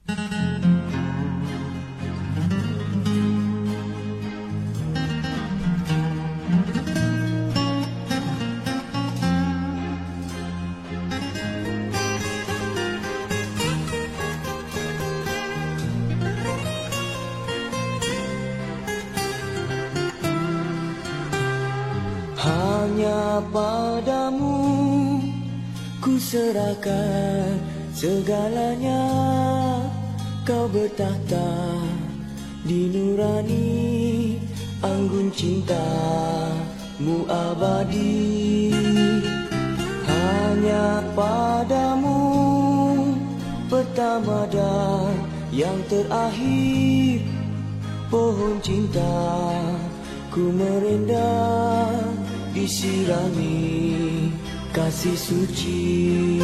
Hanya padamu ku serahkan segalanya. Kau bertahta di nurani, anggun cintamu abadi. Hanya padamu pertama dan yang terakhir, pohon cinta ku merendah, disirami kasih suci.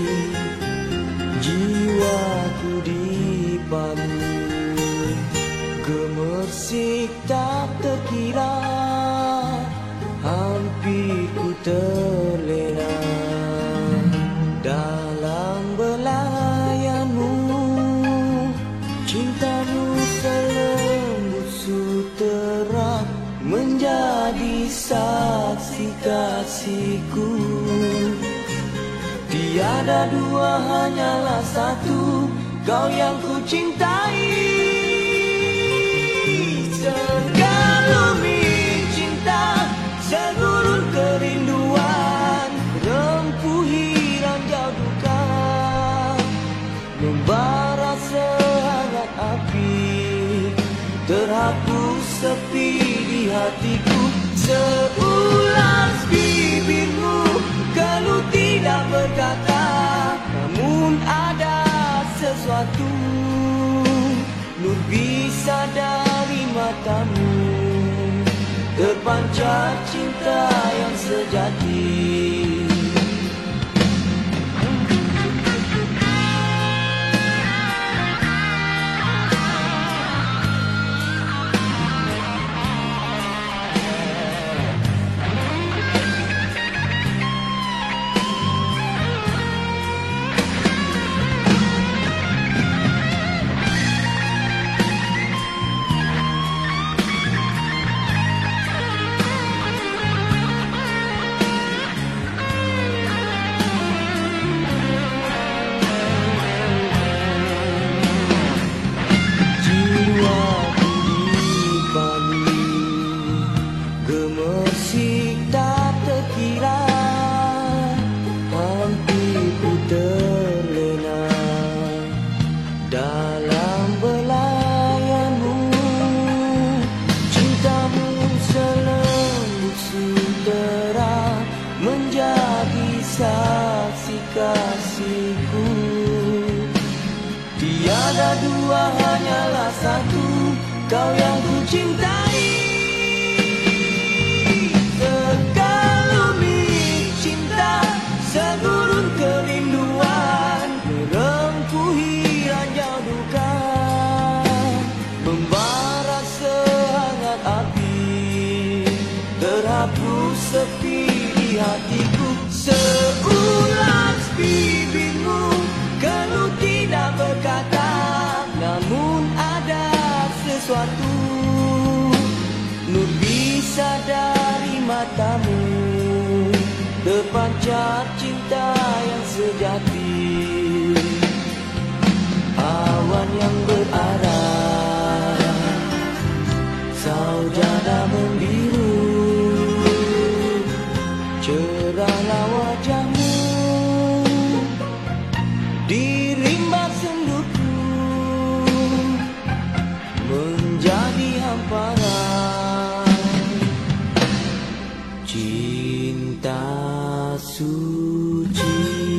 Jiwaku dipadu, gemersik tak terkira, hampir ku terlena dalam belayanmu. Cintamu selembut sutera, menjadi saksi kasihku. Tiada dua, hanyalah satu, kau yang ku cintai. Segalumi cinta, segurun kerinduan, rempuhi ranjau duka, membara sehangat api, terhapus sepi di hatiku. Seulas bibirmu kalau tidak berkata, namun ada sesuatu, nur bisa dari matamu, terpancar cinta yang sejati. Gemersik tak terkira, hampir ku terlena dalam belayanmu. Cintamu selembut sutera, menjadi saksi kasihku. Tiada dua, hanyalah satu, kau yang ku cintai. Segurun kerinduan, merempuhi ranjau duka, membara sehangat api, terhapus sepi di hatiku. Seulas bibirmu kalau tidak berkata, namun ada sesuatu, nur bisa dari matamu, terpancar cinta yang sejati. Awan yang berarah, saudara membiru, cerahlah wajahmu di rimba senduku, menjadi hamparan cinta suci.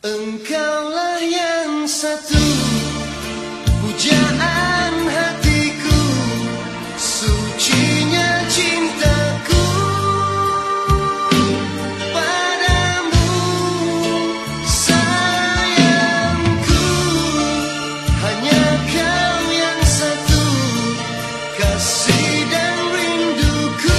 Engkaulah yang satu, pujaan hatiku, sucinya cintaku padamu, sayangku. Hanya kau yang satu, kasih dan rinduku.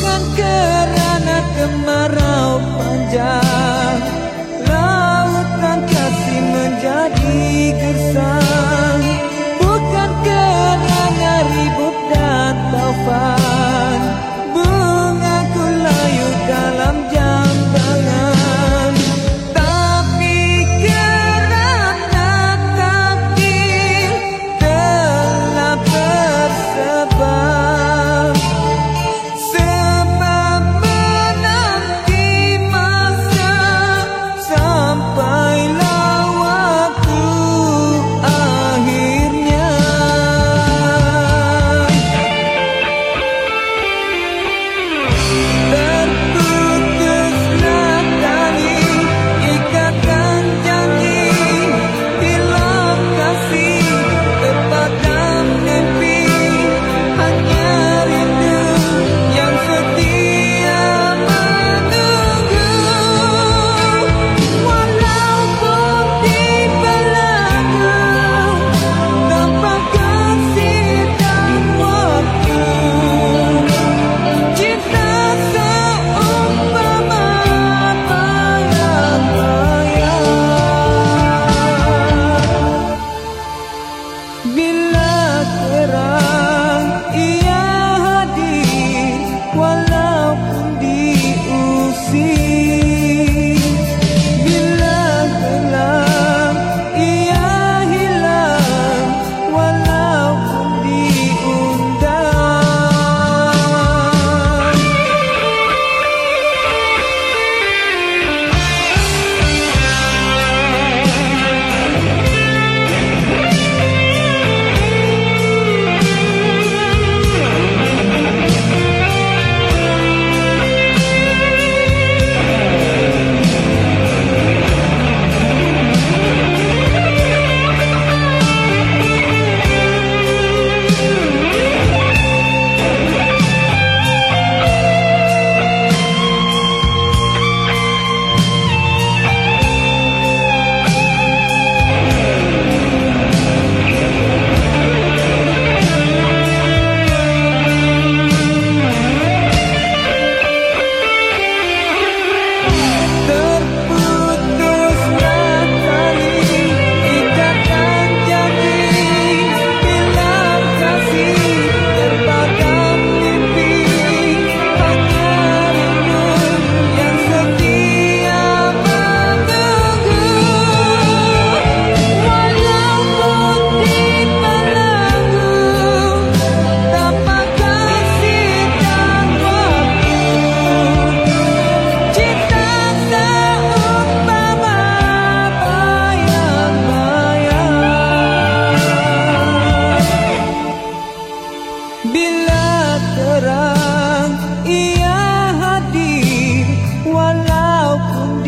Bukan kerana kemarau panjang, lautan kasih menjadi gersang. Bukan kerana ribut dan taufan, bungaku layu dalam jambangan. Tapi kerana takdir telah bersebar, sebab menanti masa sampailah waktu akhirnya. Terputuslah tali ikatan janji, hilang kasih terpadam mimpi, hanya rindu yang setia menunggu. Walaupun di belenggu tanpa kasih dan waktu, cinta seumpama bayang-bayang. Bila terang ia hadir, walaupun diusir. Bila gelap ia hilang, walaupun diundang. Terputuslah tali ikatan janji, hilang kasih terpadam mimpi, hanya rindu yang setia menunggu. Walaupun di belenggu tanpa kasih dan waktu, cinta seumpama bayang-bayang. Bila terang ia hadir, walaupun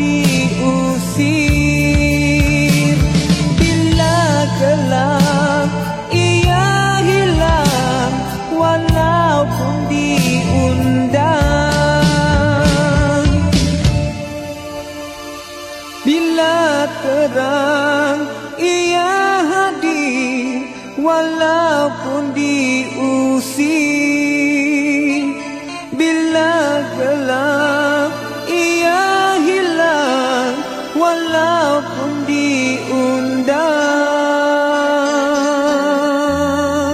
diusir. Bila gelap ia hilang, walaupun diundang. Bila terang ia hadir, walaupun diusir. Bila gelap ia hilang, walaupun diundang.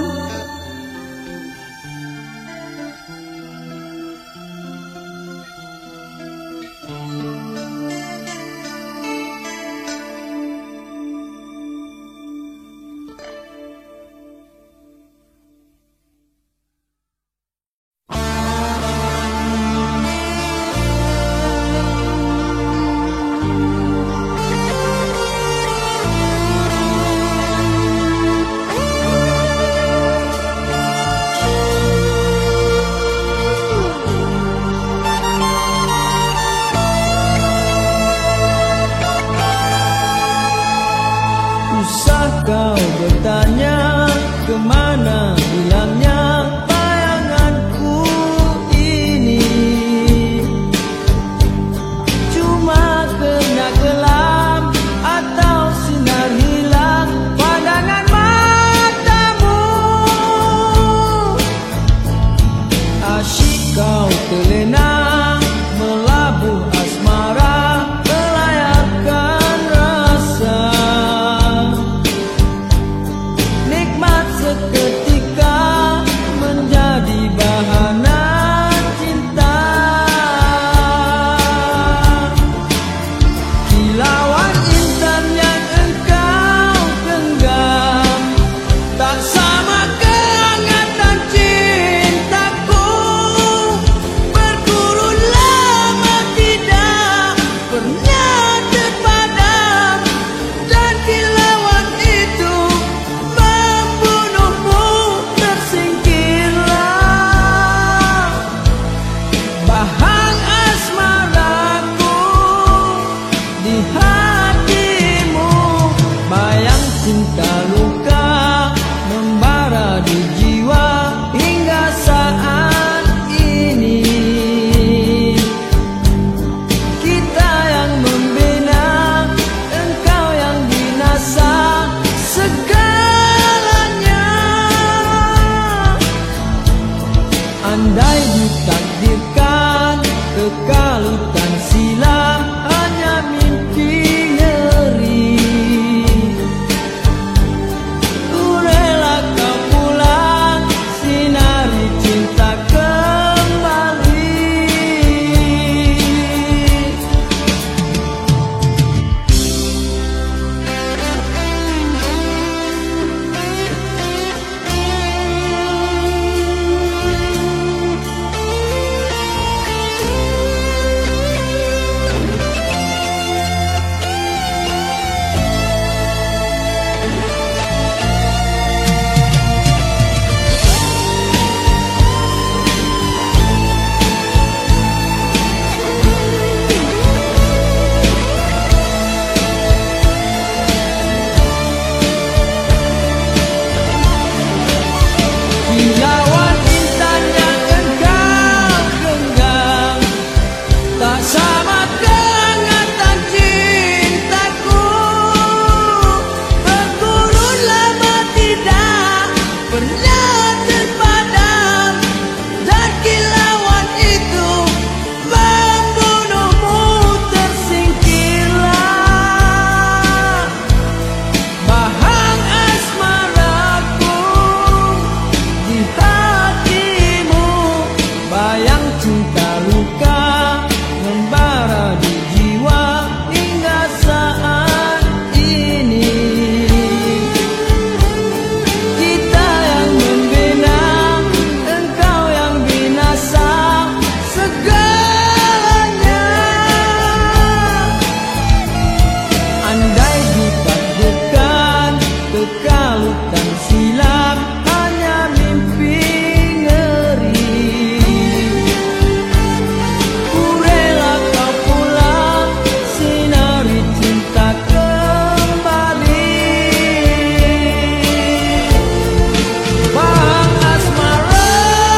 pernah terpadam dan kilauan itu membunuhmu. Tersingkirlah bahang asmaraku di hatimu, bayang cinta luka membara di jiwa hingga saat ini. Kita yang membina, engkau yang binasa segalanya. Andai ditakdirkan kekalutan silam hanya mimpi ngeri, ku rela kau pulang sinari cinta kembali. Bang asmara,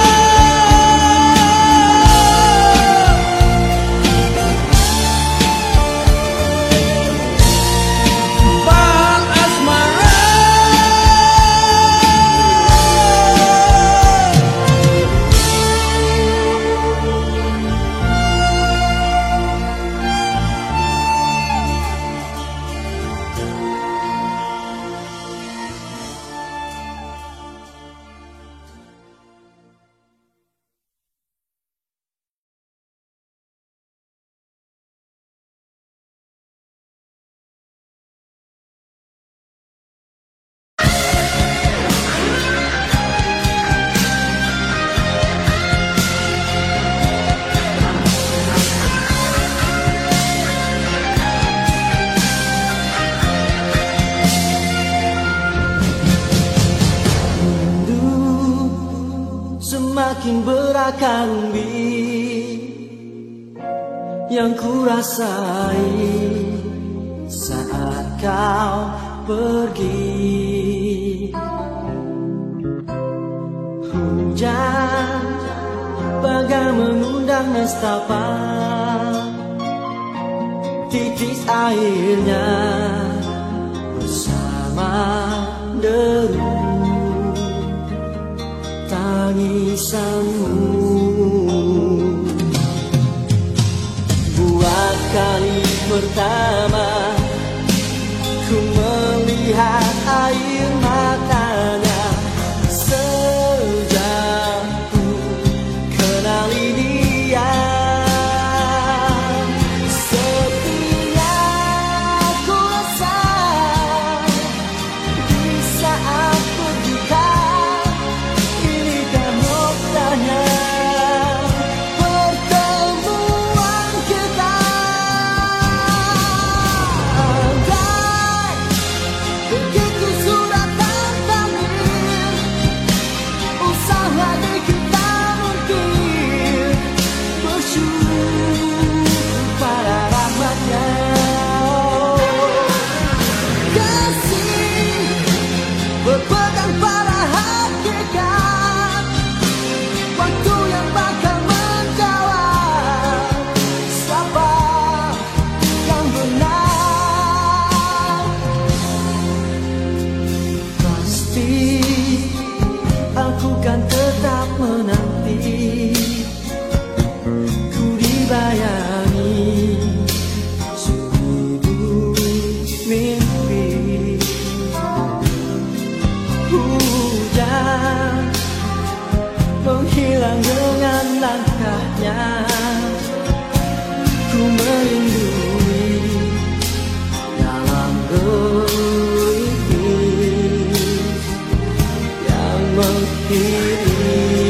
bang asmara. Semakin berakar umbi yang ku rasai saat kau pergi. Hujan bagai mengundang nestapa, titis airnya bersama deru tangisanmu. Buat kali pertama ku melihat air matanya, sejak ku kenali dia. Setia ku rasa di saat berduka, inikah noktanya pertemuan kita. Andai begitu sudah takdir, usaha di kita mungkin bersyukur pada rahmatnya. Kasih berpegang pada hakikat, waktu yang bakal menjawab siapa yang benar. Pasti aku kan tetap menanti, ku dibayangi seribu mimpi. Hujan menghilang dengan langkahnya, ku merindui dalam gerimis yang mengkiri.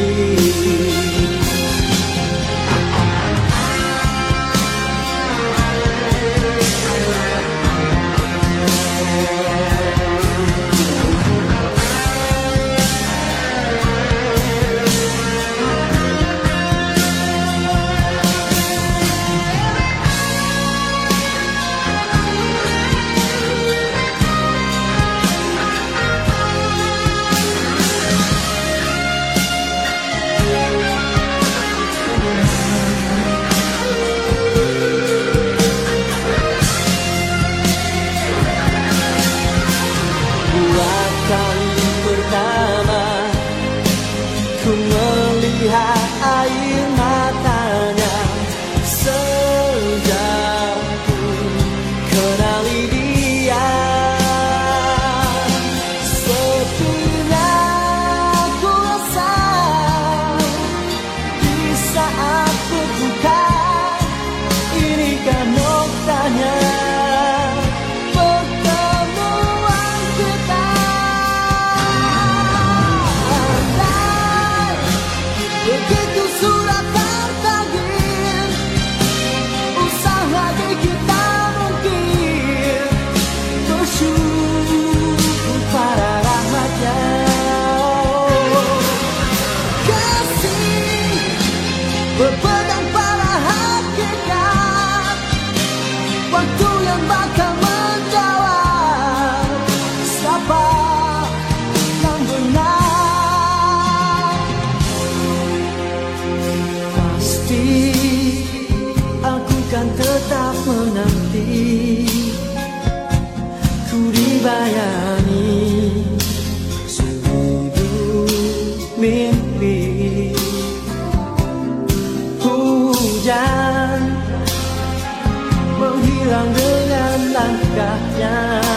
saatnya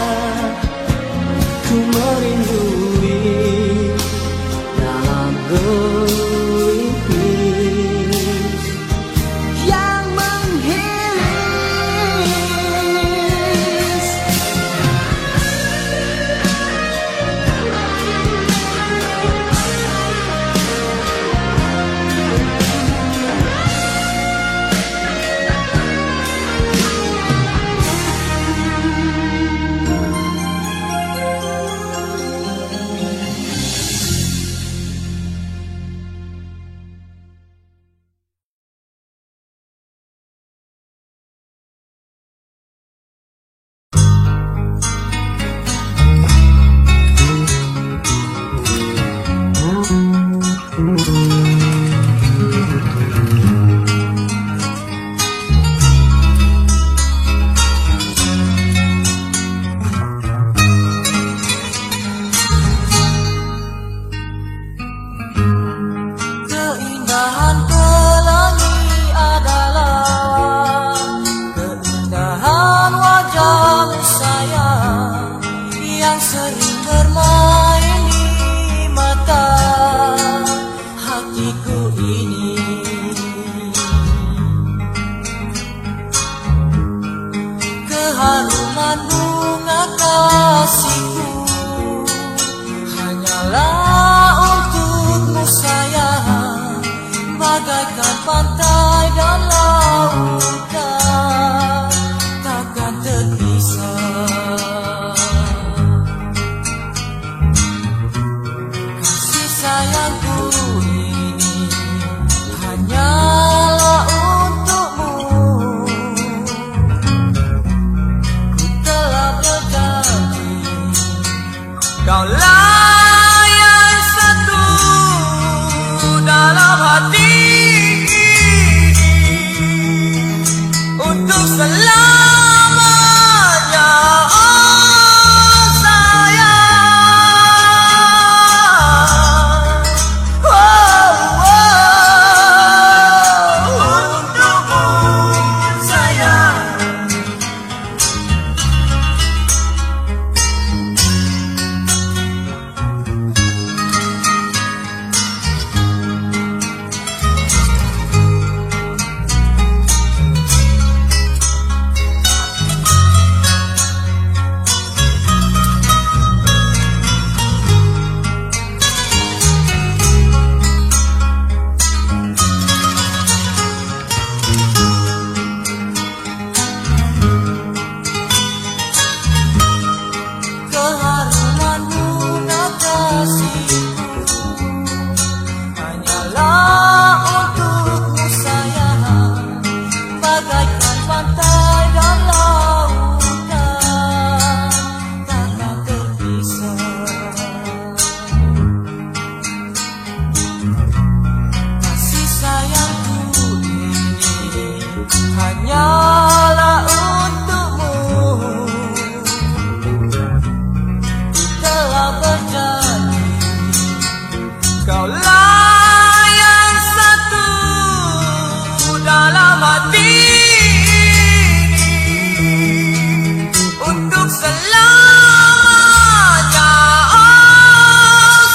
ku merindui dalam gerimis yang menghilis. Keindahan pelangi adalah keindahan wajahmu sayang, yang sering bermain di mata hatiku ini. Keharuman bunga kasihku hanyalah untukmu sayang, bagaikan pantai dan lautan takkan terpisah. Kasih sayangku ini hanyalah untukmu. Ku telah berjanji, kaulah yang satu dalam hati untuk selamanya, oh sayang. Untukmu sayang. Keharuman bunga kasihku hanyalah untukmu sayang, bagaikan pantai dan lautan takkan terpisah. Kasih sayangku ini hanyalah untukmu. Telah berjanji, kaulah yang satu dalam hati ini untuk selamanya, oh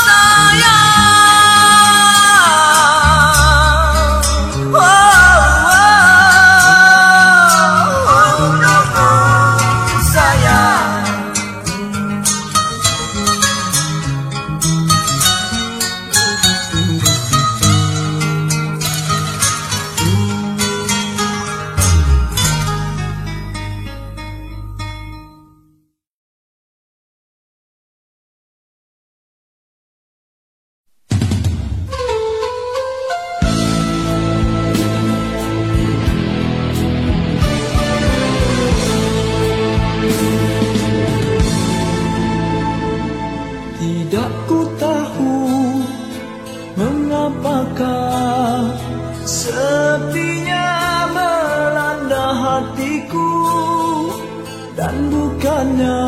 sayang. Untukmu sayang. Tidak ku tahu mengapakah sepinya melanda hatiku, dan bukannya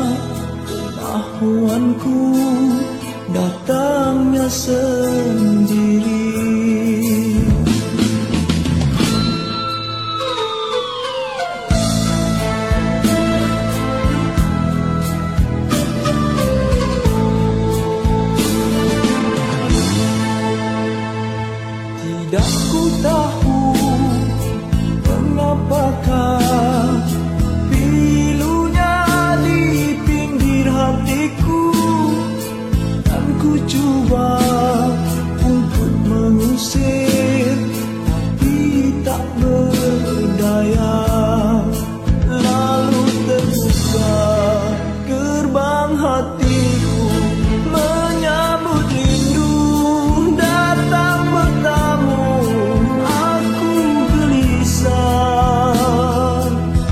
kemahuanku datangnya sendiri. Tidak ku tahu mengapakah pilunya di pinggir hatiku, dan ku coba untuk mengusir, tapi tak berdaya. Lalu terbuka gerbang hatiku, menyambut rindu datang bertamu. Aku gelisah,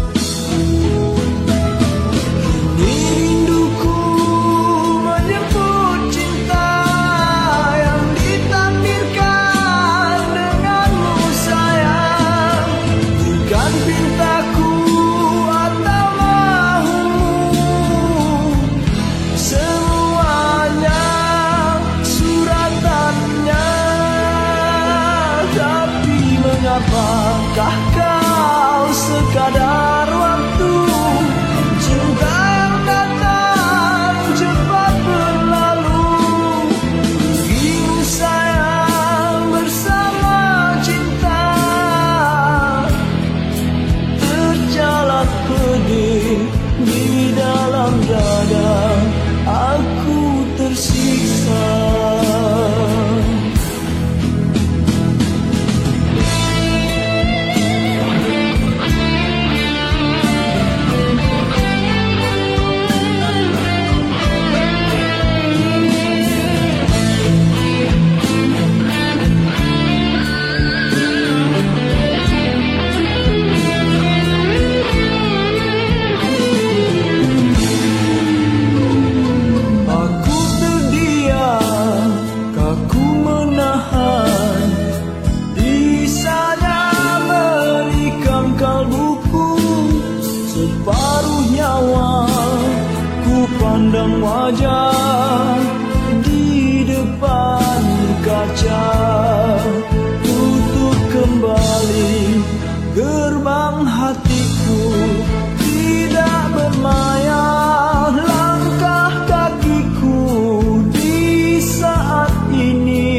ini rinduku menjemput cinta yang ditakdirkan denganmu sayang. Bukan pintaku atau mahumu, semuanya suratannya. Tapi mengapakah kau sekadar waktu, cinta yang datang cepat berlalu. Ingin sayang bersama cinta, terjalat pedih di dalam dada. Aku tersiksa. Aku terdiam, kaku menahan, bisanya berikan kalbuku. Separuh nyawa ku pandang wajah di depan kaca. Tutup kembali gerbang hatiku, tidak bermaya langkah kakiku di saat ini.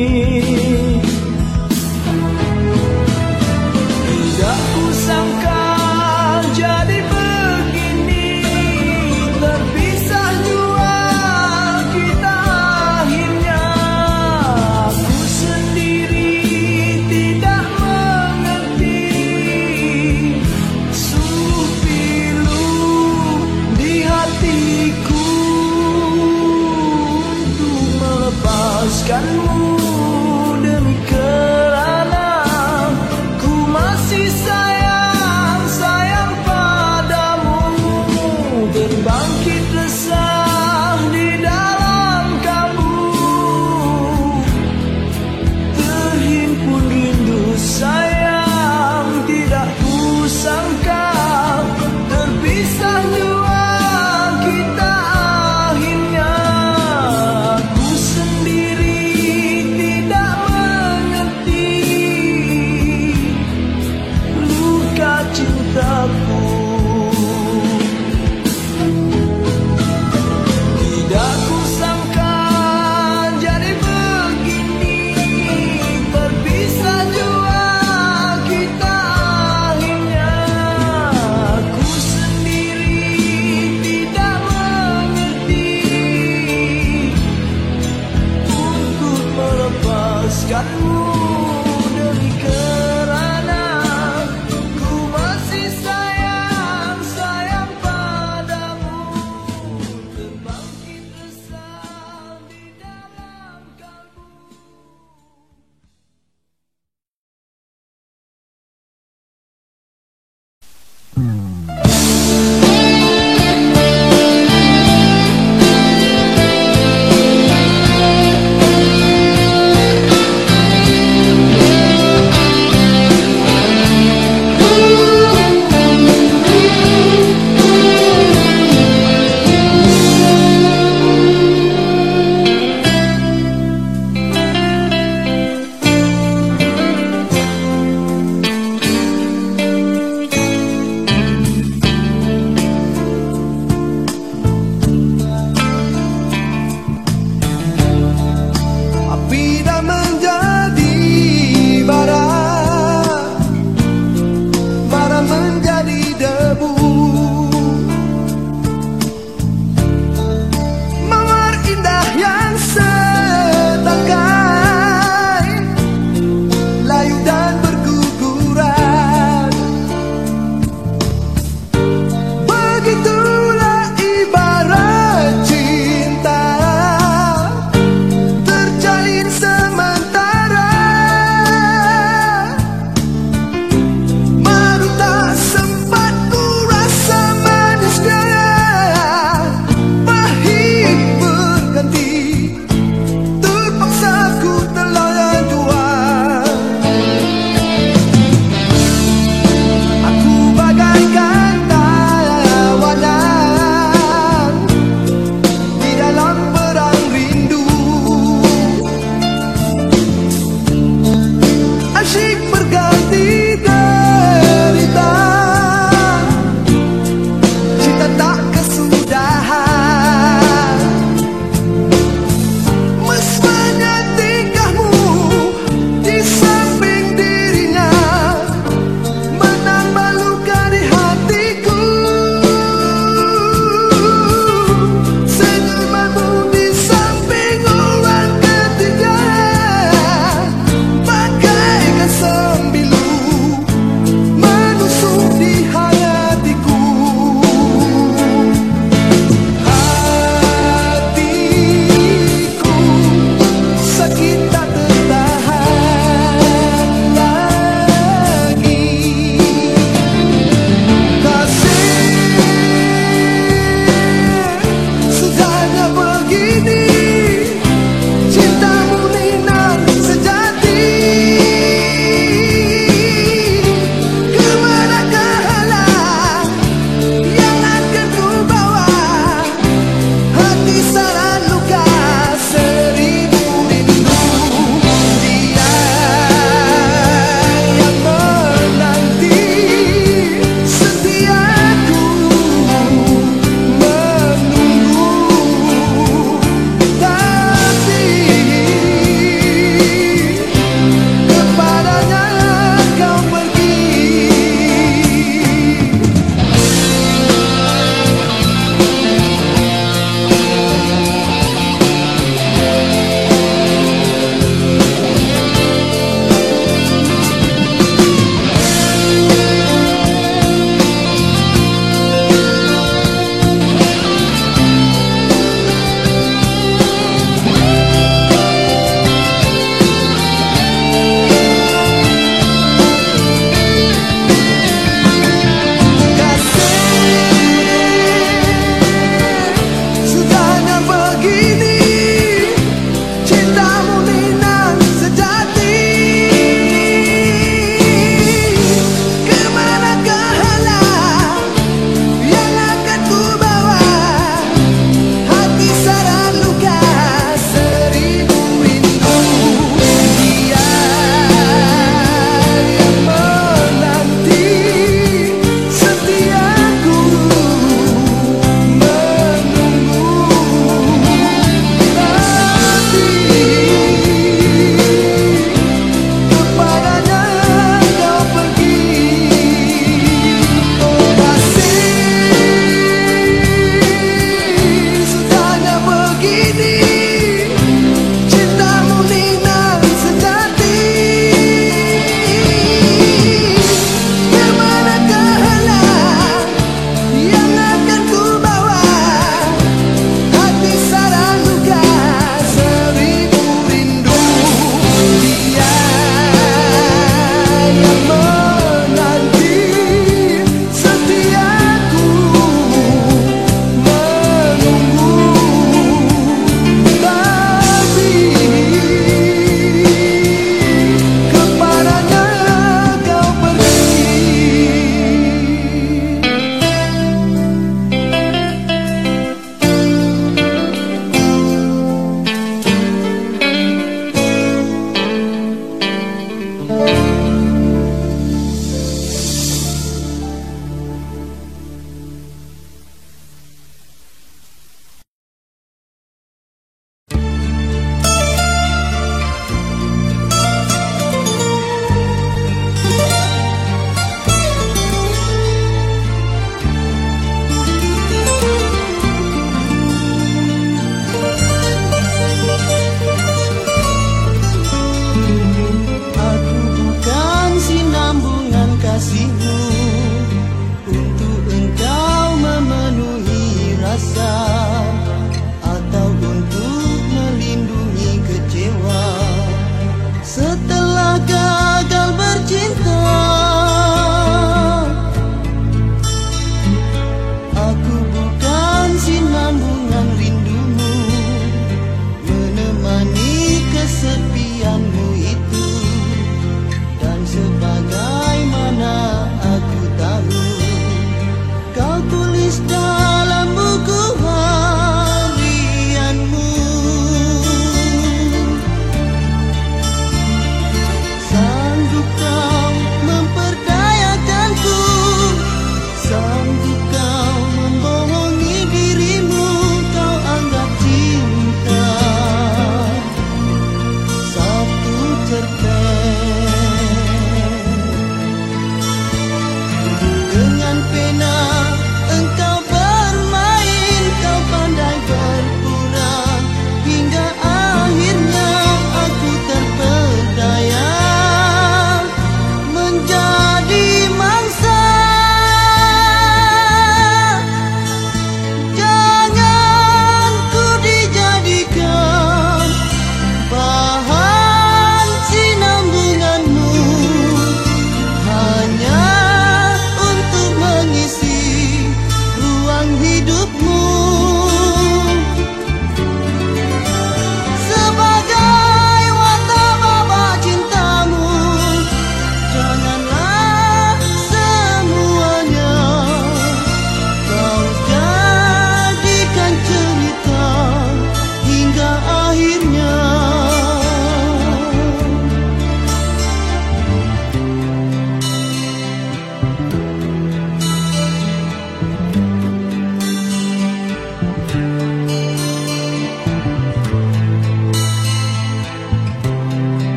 Tidak kusangka jadi begini, terpisah jua kita akhirnya. Aku sendiri tidak mengerti, sungguh pilu di hatiku untuk melepaskanmu. Demi kerana ku masih sayang padamu, berbangkit resah di dalam kalbu, terhimpun rindu sayang. Tidak kusangka terpisah jua kita akhirnya. Aku sendiri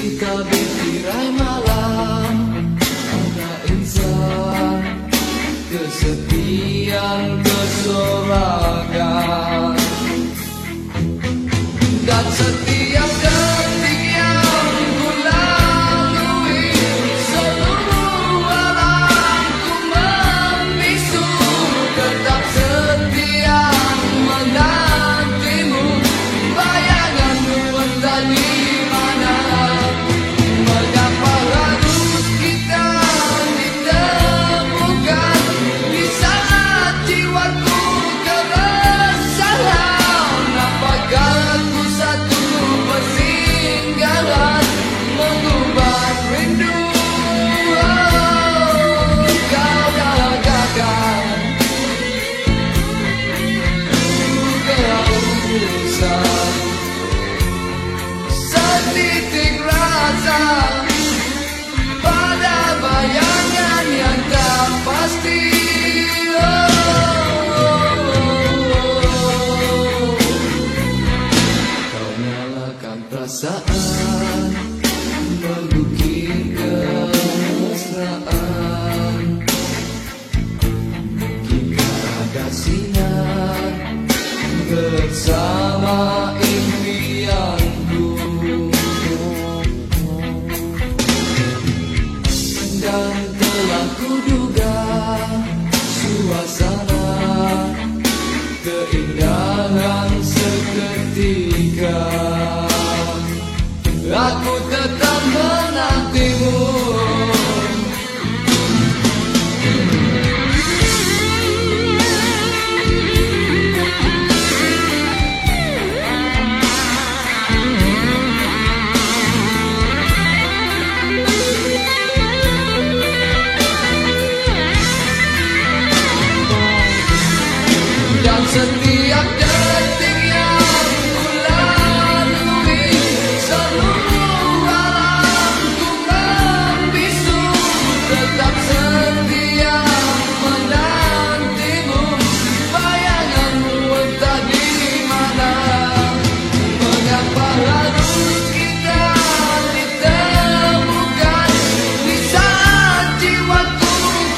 di tabir tirai malam ada insan kesepian kesorangan dan setiap detik yang ku lalui seluruh alamku membisu tetap setia menantimu bayanganmu entah di mana mengapa harus kita ditemukan di saat jiwaku keresahan apakah aku satu persinggahan mengubah rindu kau dagakan kehausan setitik rasa pada bayangan yang tak pasti. Kau nyalakan perasaan mengukir kemesraan mungkinkah ada sinar bersama impianku dan telah kuduga suasana keindahan seketika aku tetap menantimu. Dan setiap detik yang ku lalui seluruh alamku membisu tetap setia menantimu bayanganmu entah di mana mengapa harus kita ditemukan di saat jiwaku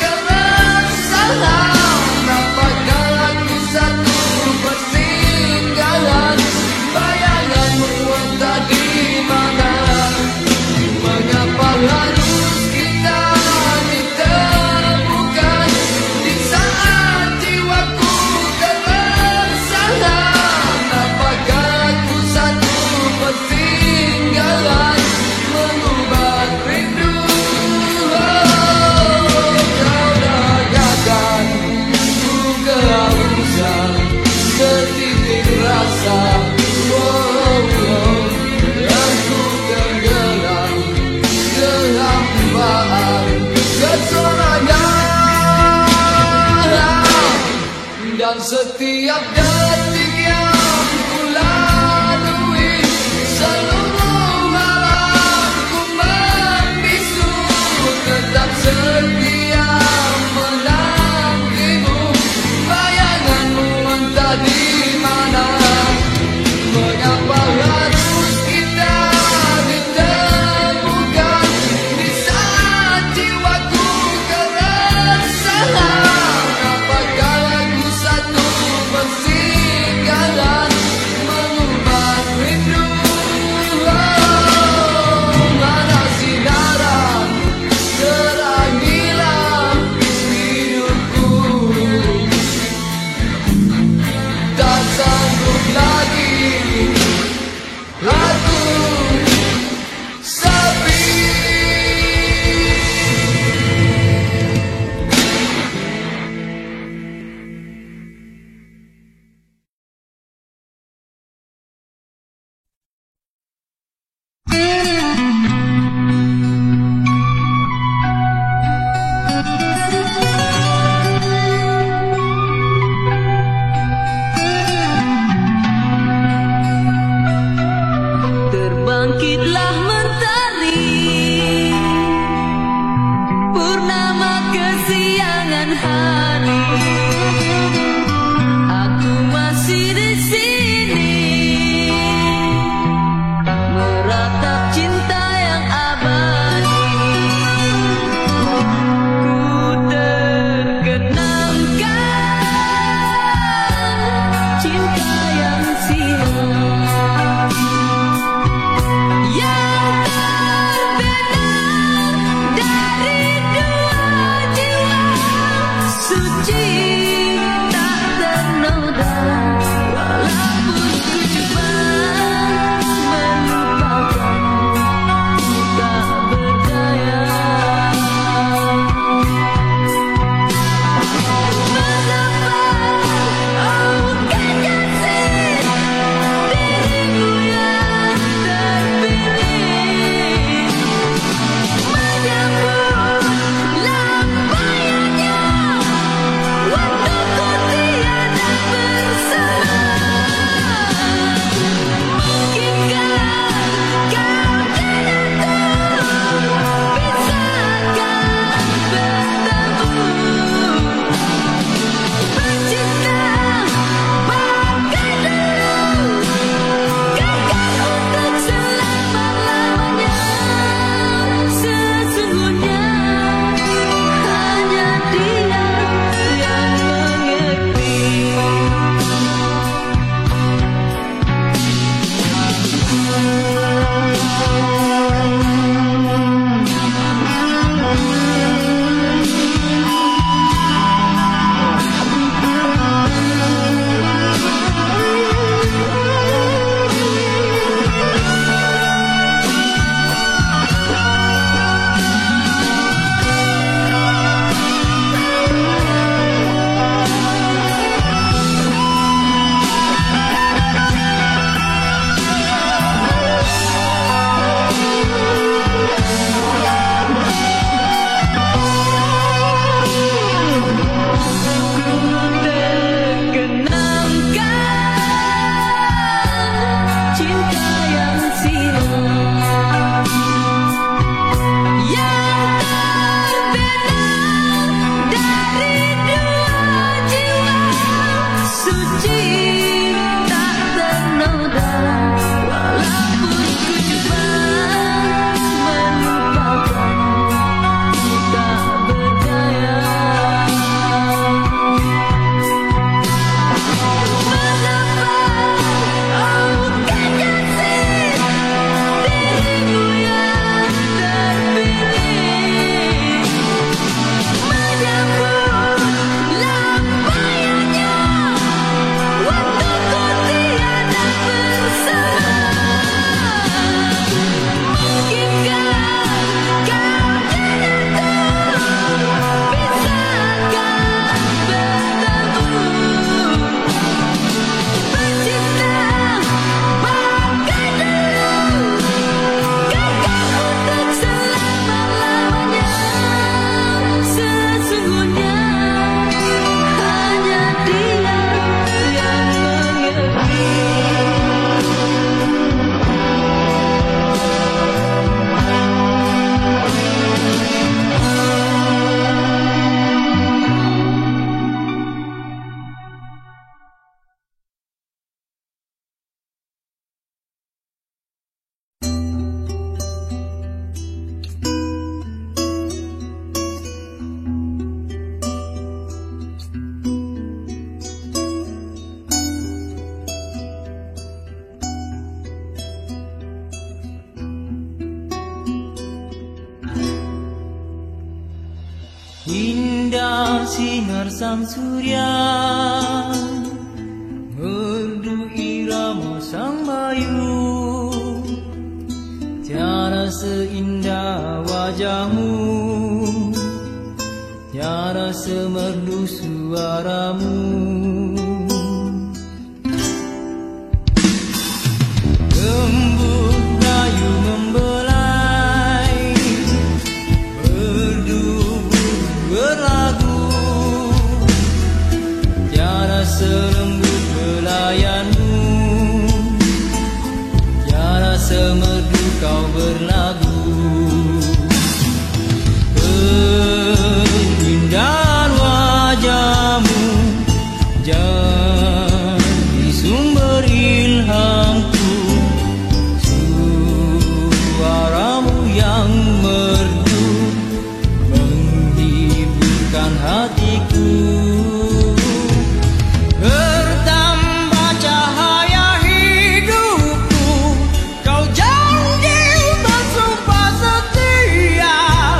keresahan apakah aku satu persinggahan bayanganmu entah di mana mengapa harus kita ditemukan di saat jiwaku keresahan apakah aku satu persinggahan mengubah rindu kau dagakan ku kehausan setitik rasa aku tenggelam kehambaan kesorangan dan setiap detik yang ku lalui seluruh malamku membisu tetap setia menantimu bayanganmu entah di mana mengapa harus kita ditemukan di saat jiwaku keresahan apakah aku satu persinggahan sinar sang surya, merdu irama sang bayu. Tiada seindah wajahmu, tiada semerdu suaramu. Gembus gayu membelai, merdu berlagu. Tiada selembut belayanmu, tiada semerdu kau berlagu. Keindahan wajahmu jadi sumber ilhamku, suaramu yang merdu menghiburkan hatiku. Bertambah cahaya hidupku, kau janji bersumpah setia.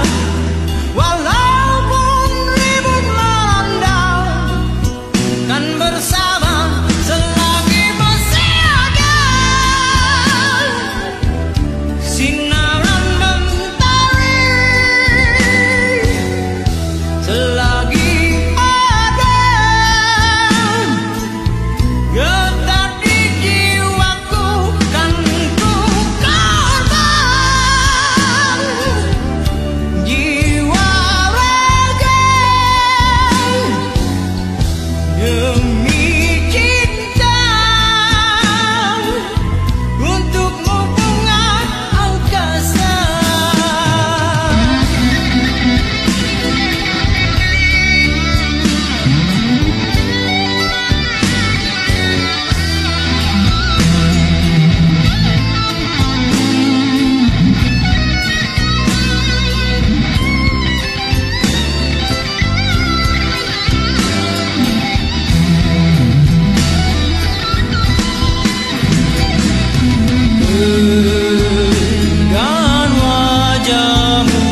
Walaupun ribut melanda, kan bersama selagi masih ada sinaran mentari. Selagi ada getar di jiwaku, kan ku korban jiwa raga demi cinta. Untukmu bunga angkasa. Keindahan wajahmu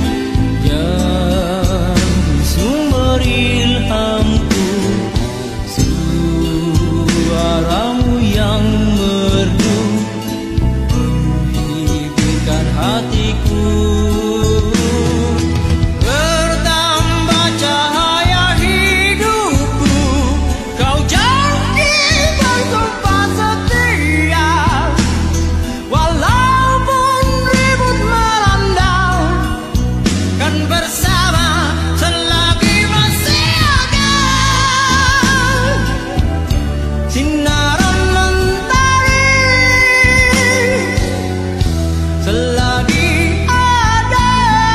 jadi sumber ilhamku, suaramu yang merdu menghiburkan hatiku. Bertambah cahaya hidupku, kau janji bersumpah setia. Walaupun ribut melanda, kan bersama selagi masih ada sinaran mentari. Selagi ada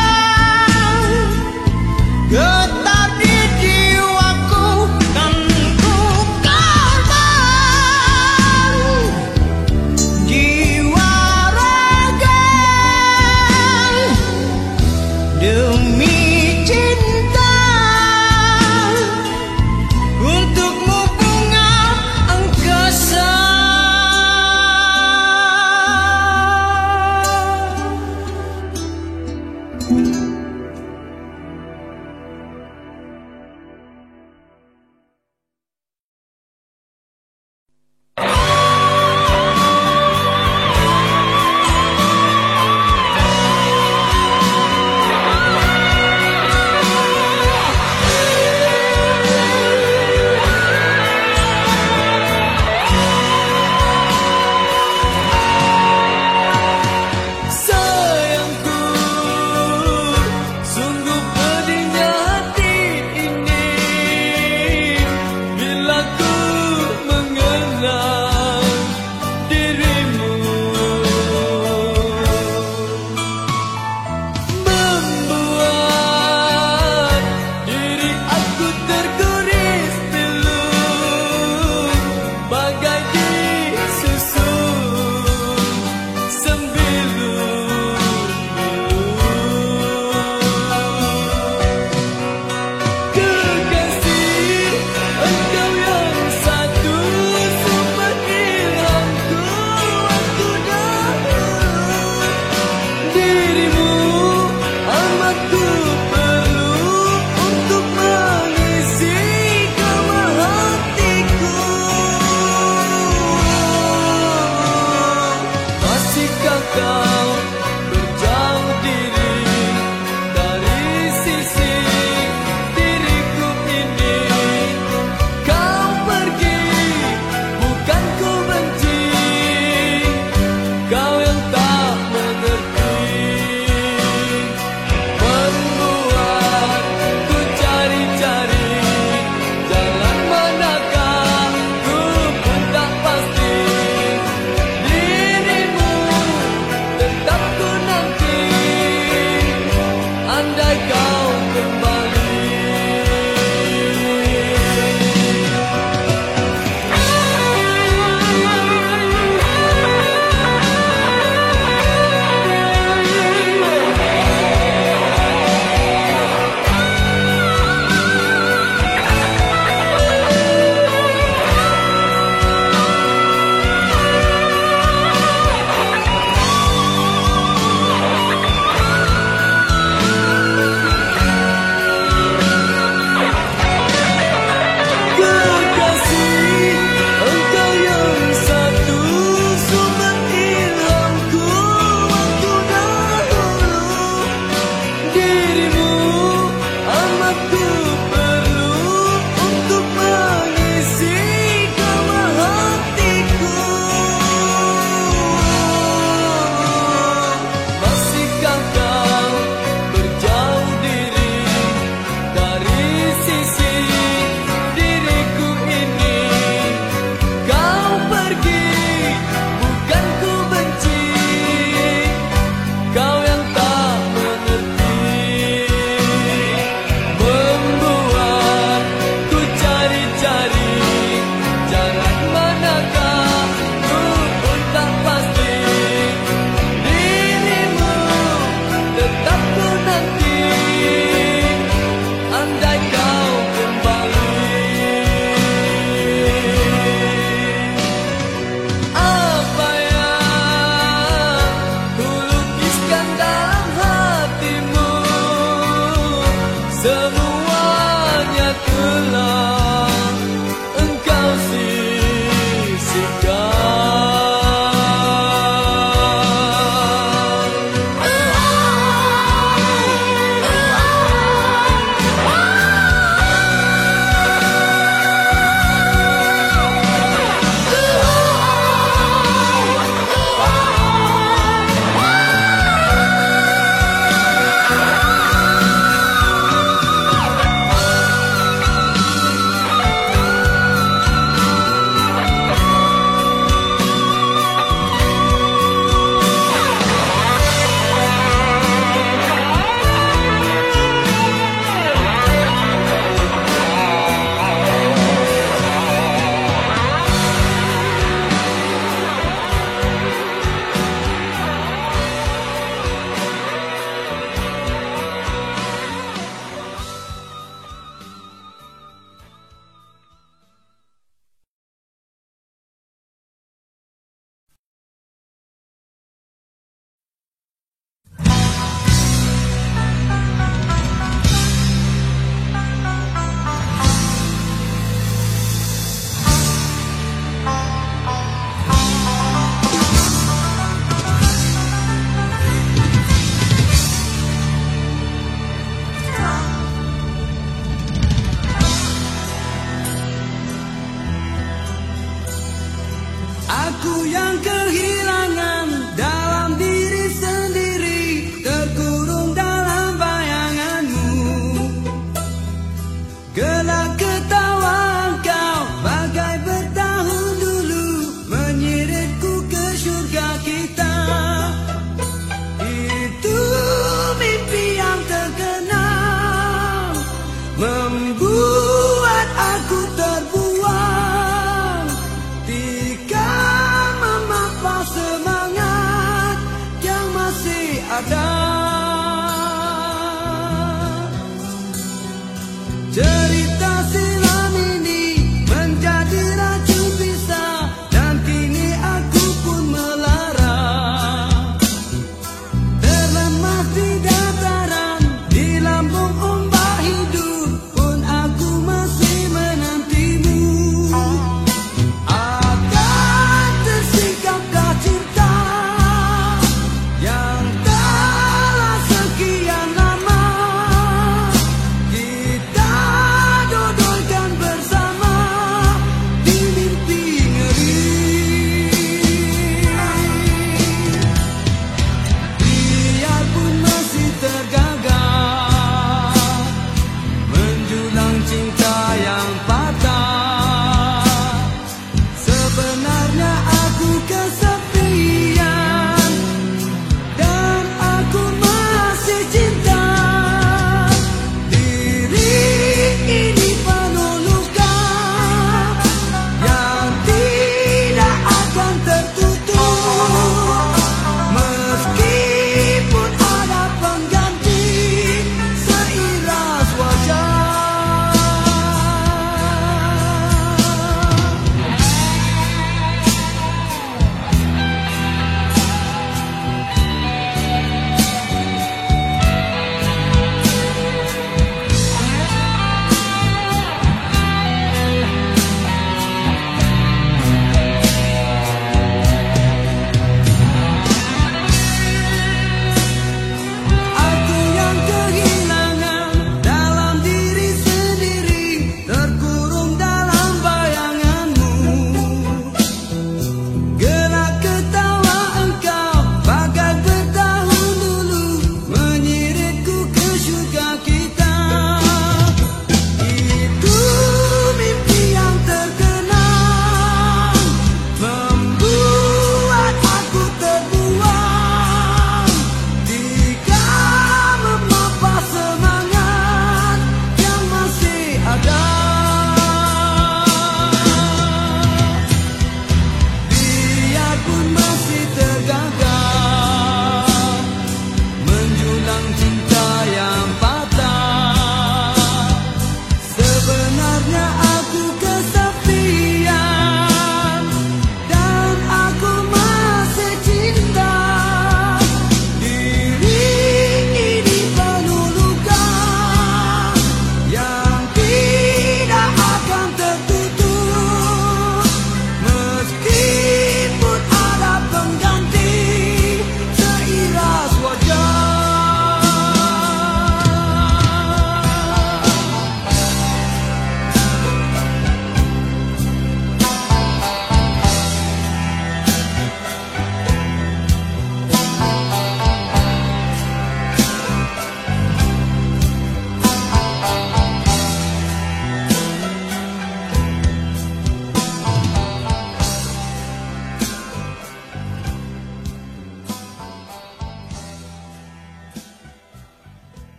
getar di jiwaku, kan ku korban jiwa raga demi cinta. Untukmu bunga angkasa. Sayangku,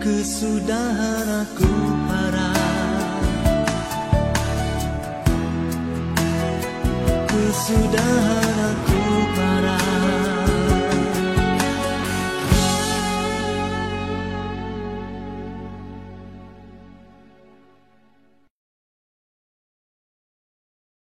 kesudahan aku harap, kesudahan aku